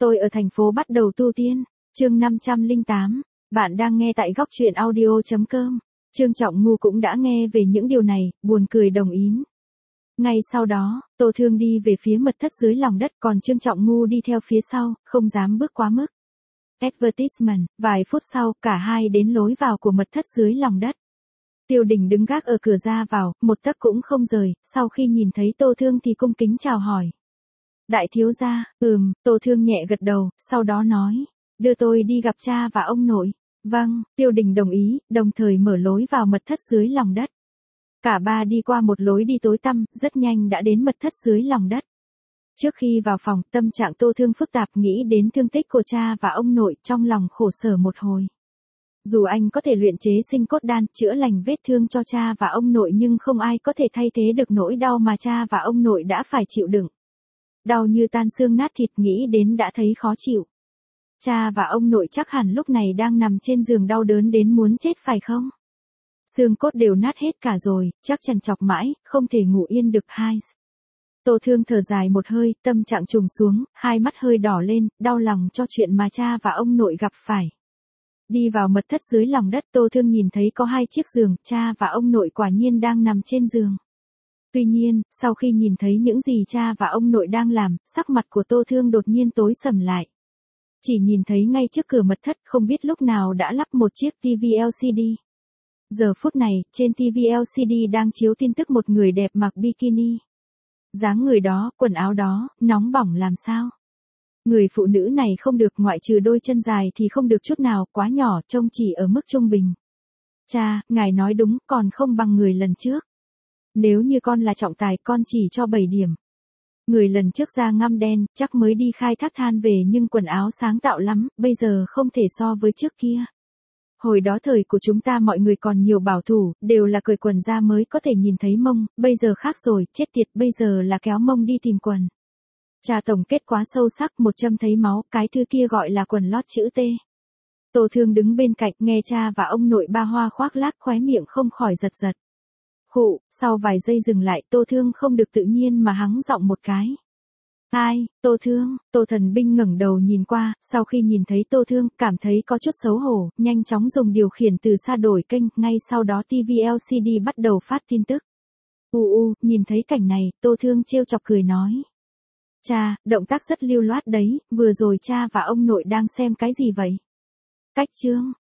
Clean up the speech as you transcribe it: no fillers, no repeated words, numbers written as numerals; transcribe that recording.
Tôi ở thành phố bắt đầu tu tiên. Chương 508. Bạn đang nghe tại góc truyện audio.com. Trương Trọng Ngu cũng đã nghe về những điều này, buồn cười đồng ý. Ngay sau đó, Tô Thương đi về phía mật thất dưới lòng đất, còn Trương Trọng Ngu đi theo phía sau, không dám bước quá mức. Advertisement, vài phút sau, cả hai đến lối vào của mật thất dưới lòng đất. Tiêu Đình đứng gác ở cửa ra vào, một tấc cũng không rời, sau khi nhìn thấy Tô Thương thì cung kính chào hỏi. Đại thiếu gia, Tô Thương nhẹ gật đầu, sau đó nói, đưa tôi đi gặp cha và ông nội. Vâng, Tiêu Đình đồng ý, đồng thời mở lối vào mật thất dưới lòng đất. Cả ba đi qua một lối đi tối tăm, rất nhanh đã đến mật thất dưới lòng đất. Trước khi vào phòng, tâm trạng Tô Thương phức tạp, nghĩ đến thương tích của cha và ông nội, trong lòng khổ sở một hồi. Dù anh có thể luyện chế sinh cốt đan, chữa lành vết thương cho cha và ông nội, nhưng không ai có thể thay thế được nỗi đau mà cha và ông nội đã phải chịu đựng. Đau như tan xương nát thịt, nghĩ đến đã thấy khó chịu. Cha và ông nội chắc hẳn lúc này đang nằm trên giường đau đớn đến muốn chết phải không? Xương cốt đều nát hết cả rồi, chắc chằn chọc mãi, không thể ngủ yên được. Hai. Tô Thương thở dài một hơi, tâm trạng trùng xuống, hai mắt hơi đỏ lên, đau lòng cho chuyện mà cha và ông nội gặp phải. Đi vào mật thất dưới lòng đất, Tô Thương nhìn thấy có hai chiếc giường, cha và ông nội quả nhiên đang nằm trên giường. Tuy nhiên, sau khi nhìn thấy những gì cha và ông nội đang làm, sắc mặt của Tô Thương đột nhiên tối sầm lại. Chỉ nhìn thấy ngay trước cửa mật thất, không biết lúc nào đã lắp một chiếc TV LCD. Giờ phút này, trên TV LCD đang chiếu tin tức một người đẹp mặc bikini. Dáng người đó, quần áo đó, nóng bỏng làm sao? Người phụ nữ này không được, ngoại trừ đôi chân dài thì không được chút nào, quá nhỏ, trông chỉ ở mức trung bình. Cha, ngài nói đúng, còn không bằng người lần trước. Nếu như con là trọng tài, con chỉ cho 7 điểm. Người lần trước da ngăm đen, chắc mới đi khai thác than về nhưng quần áo sáng tạo lắm, bây giờ không thể so với trước kia. Hồi đó thời của chúng ta mọi người còn nhiều bảo thủ, đều là cởi quần ra mới có thể nhìn thấy mông, bây giờ khác rồi, chết tiệt, bây giờ là kéo mông đi tìm quần. Cha tổng kết quá sâu sắc, một châm thấy máu, cái thứ kia gọi là quần lót chữ T. Tô Thương đứng bên cạnh, nghe cha và ông nội ba hoa khoác lác, khóe miệng không khỏi giật giật. Khụ, sau vài giây dừng lại, Tô Thương không được tự nhiên mà hắng giọng một cái. Ai, Tô Thương, Tô Thần Binh ngẩng đầu nhìn qua, sau khi nhìn thấy Tô Thương, cảm thấy có chút xấu hổ, nhanh chóng dùng điều khiển từ xa đổi kênh, ngay sau đó TV LCD bắt đầu phát tin tức. Nhìn thấy cảnh này, Tô Thương trêu chọc cười nói. Cha, động tác rất lưu loát đấy, vừa rồi cha và ông nội đang xem cái gì vậy? Cách chương,